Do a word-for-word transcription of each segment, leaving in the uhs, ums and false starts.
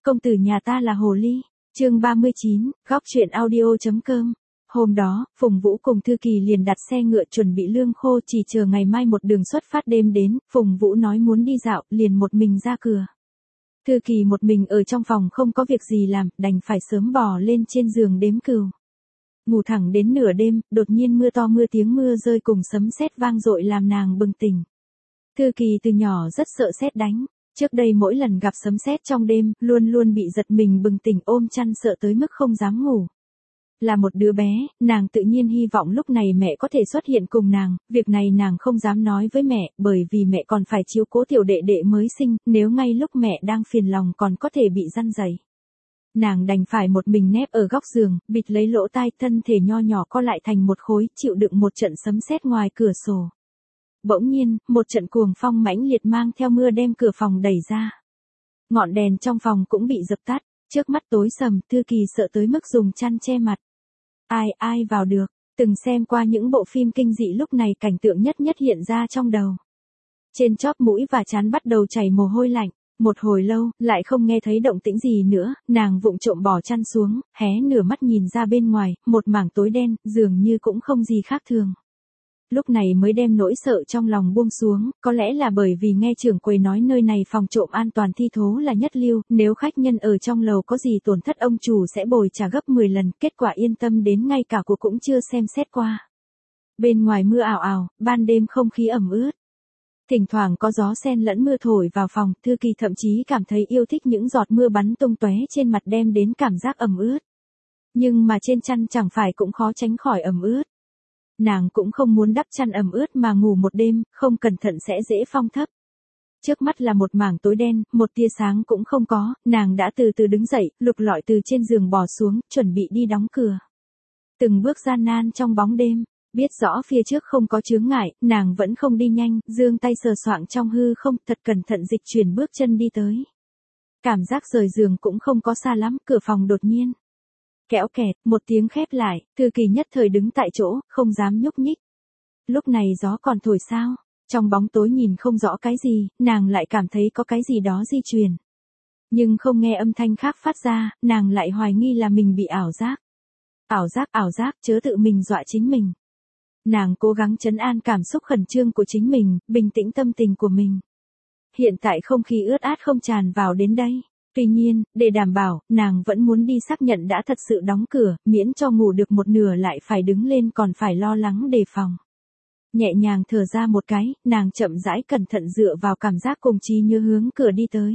công tử nhà ta là hồ ly. Chương ba mươi chín, góc truyện audio chấm com. Hôm đó, Phùng Vũ cùng Thư Kỳ liền đặt xe ngựa chuẩn bị lương khô chỉ chờ ngày mai một đường xuất phát đêm đến, Phùng Vũ nói muốn đi dạo, liền một mình ra cửa. Thư Kỳ một mình ở trong phòng không có việc gì làm, đành phải sớm bò lên trên giường đếm cừu. Ngủ thẳng đến nửa đêm, đột nhiên mưa to mưa tiếng mưa rơi cùng sấm sét vang dội làm nàng bừng tỉnh. Thư Kỳ từ nhỏ rất sợ sét đánh. Trước đây mỗi lần gặp sấm sét trong đêm, luôn luôn bị giật mình bừng tỉnh ôm chăn sợ tới mức không dám ngủ. Là một đứa bé, nàng tự nhiên hy vọng lúc này mẹ có thể xuất hiện cùng nàng, việc này nàng không dám nói với mẹ, bởi vì mẹ còn phải chiếu cố tiểu đệ đệ mới sinh, nếu ngay lúc mẹ đang phiền lòng còn có thể bị răn dày. Nàng đành phải một mình nép ở góc giường, bịt lấy lỗ tai, thân thể nho nhỏ co lại thành một khối, chịu đựng một trận sấm sét ngoài cửa sổ. Bỗng nhiên, một trận cuồng phong mãnh liệt mang theo mưa đem cửa phòng đẩy ra. Ngọn đèn trong phòng cũng bị dập tắt, trước mắt tối sầm, Thư Kỳ sợ tới mức dùng chăn che mặt. Ai ai vào được, từng xem qua những bộ phim kinh dị lúc này cảnh tượng nhất nhất hiện ra trong đầu. Trên chóp mũi và trán bắt đầu chảy mồ hôi lạnh, một hồi lâu, lại không nghe thấy động tĩnh gì nữa, nàng vụng trộm bỏ chăn xuống, hé nửa mắt nhìn ra bên ngoài, một mảng tối đen, dường như cũng không gì khác thường. Lúc này mới đem nỗi sợ trong lòng buông xuống, có lẽ là bởi vì nghe trưởng quầy nói nơi này phòng trộm an toàn thi thố là nhất lưu, nếu khách nhân ở trong lầu có gì tổn thất ông chủ sẽ bồi trả gấp mười lần, kết quả yên tâm đến ngay cả cuộc cũng chưa xem xét qua. Bên ngoài mưa ảo ảo, ban đêm không khí ẩm ướt. Thỉnh thoảng có gió sen lẫn mưa thổi vào phòng, Thư Kỳ thậm chí cảm thấy yêu thích những giọt mưa bắn tung tóe trên mặt đem đến cảm giác ẩm ướt. Nhưng mà trên chăn chẳng phải cũng khó tránh khỏi ẩm ướt. Nàng cũng không muốn đắp chăn ẩm ướt mà ngủ một đêm, không cẩn thận sẽ dễ phong thấp. Trước mắt là một mảng tối đen, một tia sáng cũng không có, nàng đã từ từ đứng dậy, lục lọi từ trên giường bò xuống, chuẩn bị đi đóng cửa. Từng bước gian nan trong bóng đêm, biết rõ phía trước không có chướng ngại, nàng vẫn không đi nhanh, giương tay sờ soạng trong hư không, thật cẩn thận dịch chuyển bước chân đi tới. Cảm giác rời giường cũng không có xa lắm, cửa phòng đột nhiên kéo kẹt, một tiếng khép lại, Thư Kỳ nhất thời đứng tại chỗ, không dám nhúc nhích. Lúc này gió còn thổi sao, trong bóng tối nhìn không rõ cái gì, nàng lại cảm thấy có cái gì đó di chuyển. Nhưng không nghe âm thanh khác phát ra, nàng lại hoài nghi là mình bị ảo giác. Ảo giác, ảo giác, chớ tự mình dọa chính mình. Nàng cố gắng trấn an cảm xúc khẩn trương của chính mình, bình tĩnh tâm tình của mình. Hiện tại không khí ướt át không tràn vào đến đây. Tuy nhiên, để đảm bảo, nàng vẫn muốn đi xác nhận đã thật sự đóng cửa, miễn cho ngủ được một nửa lại phải đứng lên còn phải lo lắng đề phòng. Nhẹ nhàng thở ra một cái, nàng chậm rãi cẩn thận dựa vào cảm giác cùng trí nhớ hướng cửa đi tới.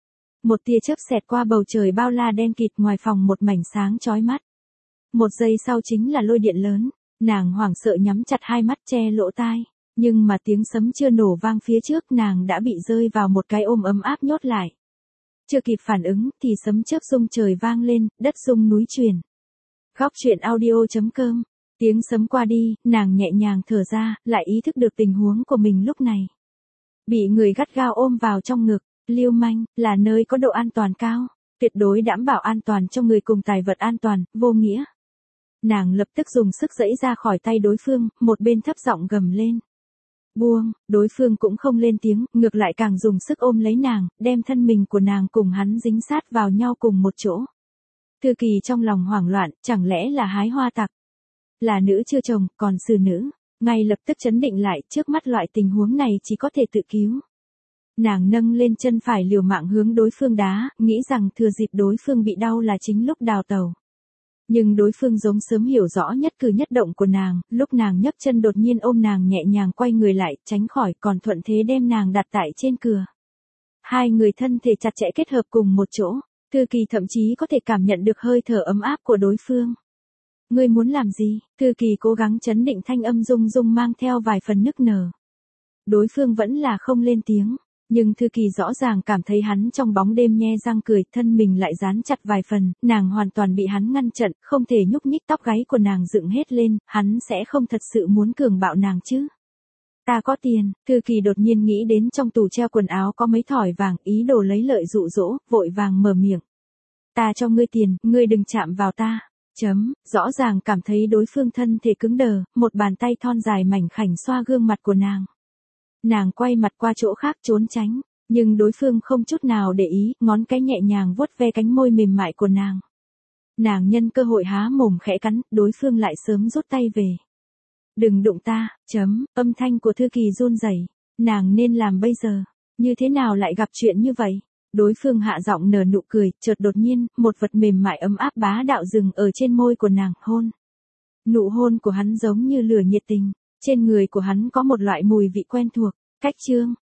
Một tia chớp xẹt qua bầu trời bao la đen kịt, ngoài phòng một mảnh sáng chói mắt. Một giây sau chính là lôi điện lớn, nàng hoảng sợ nhắm chặt hai mắt che lỗ tai, nhưng mà tiếng sấm chưa nổ vang phía trước nàng đã bị rơi vào một cái ôm ấm áp nhốt lại. Chưa kịp phản ứng thì sấm chớp rung trời vang lên, đất rung núi chuyển. Góc truyện audio chấm com. Tiếng sấm qua đi, nàng nhẹ nhàng thở ra, lại ý thức được tình huống của mình lúc này. Bị người gắt gao ôm vào trong ngực, Lưu Manh, là nơi có độ an toàn cao, tuyệt đối đảm bảo an toàn cho người cùng tài vật an toàn, vô nghĩa. Nàng lập tức dùng sức giãy ra khỏi tay đối phương, một bên thấp giọng gầm lên. Buông, đối phương cũng không lên tiếng, ngược lại càng dùng sức ôm lấy nàng, đem thân mình của nàng cùng hắn dính sát vào nhau cùng một chỗ. Thư Kỳ trong lòng hoảng loạn, chẳng lẽ là hái hoa tặc? Là nữ chưa chồng, còn xử nữ, ngay lập tức chấn định lại, trước mắt loại tình huống này chỉ có thể tự cứu. Nàng nâng lên chân phải liều mạng hướng đối phương đá, nghĩ rằng thừa dịp đối phương bị đau là chính lúc đào tẩu. Nhưng đối phương giống sớm hiểu rõ nhất cử nhất động của nàng, lúc nàng nhấc chân đột nhiên ôm nàng nhẹ nhàng quay người lại, tránh khỏi, còn thuận thế đem nàng đặt tại trên cửa. Hai người thân thể chặt chẽ kết hợp cùng một chỗ, Thư Kỳ thậm chí có thể cảm nhận được hơi thở ấm áp của đối phương. Ngươi muốn làm gì? Thư Kỳ cố gắng trấn định, thanh âm rung rung mang theo vài phần nức nở. Đối phương vẫn là không lên tiếng. Nhưng Thư Kỳ rõ ràng cảm thấy hắn trong bóng đêm nhe răng cười, thân mình lại dán chặt vài phần, nàng hoàn toàn bị hắn ngăn chặn, không thể nhúc nhích, tóc gáy của nàng dựng hết lên, hắn sẽ không thật sự muốn cường bạo nàng chứ. Ta có tiền, Thư Kỳ đột nhiên nghĩ đến trong tủ treo quần áo có mấy thỏi vàng, ý đồ lấy lợi dụ dỗ, vội vàng mở miệng. Ta cho ngươi tiền, ngươi đừng chạm vào ta. Chấm, rõ ràng cảm thấy đối phương thân thể cứng đờ, một bàn tay thon dài mảnh khảnh xoa gương mặt của nàng. Nàng quay mặt qua chỗ khác trốn tránh, Nhưng đối phương không chút nào để ý, ngón cái nhẹ nhàng vuốt ve cánh môi mềm mại của nàng. Nàng nhân cơ hội há mồm khẽ cắn, đối phương lại sớm rút tay về. Đừng đụng ta, chấm, âm thanh của Thư Kỳ run rẩy. Nàng nên làm bây giờ, như thế nào lại gặp chuyện như vậy? Đối phương hạ giọng nở nụ cười, chợt đột nhiên, một vật mềm mại ấm áp bá đạo dừng ở trên môi của nàng, hôn. Nụ hôn của hắn giống như lửa nhiệt tình, trên người của hắn có một loại mùi vị quen thuộc. Cách chương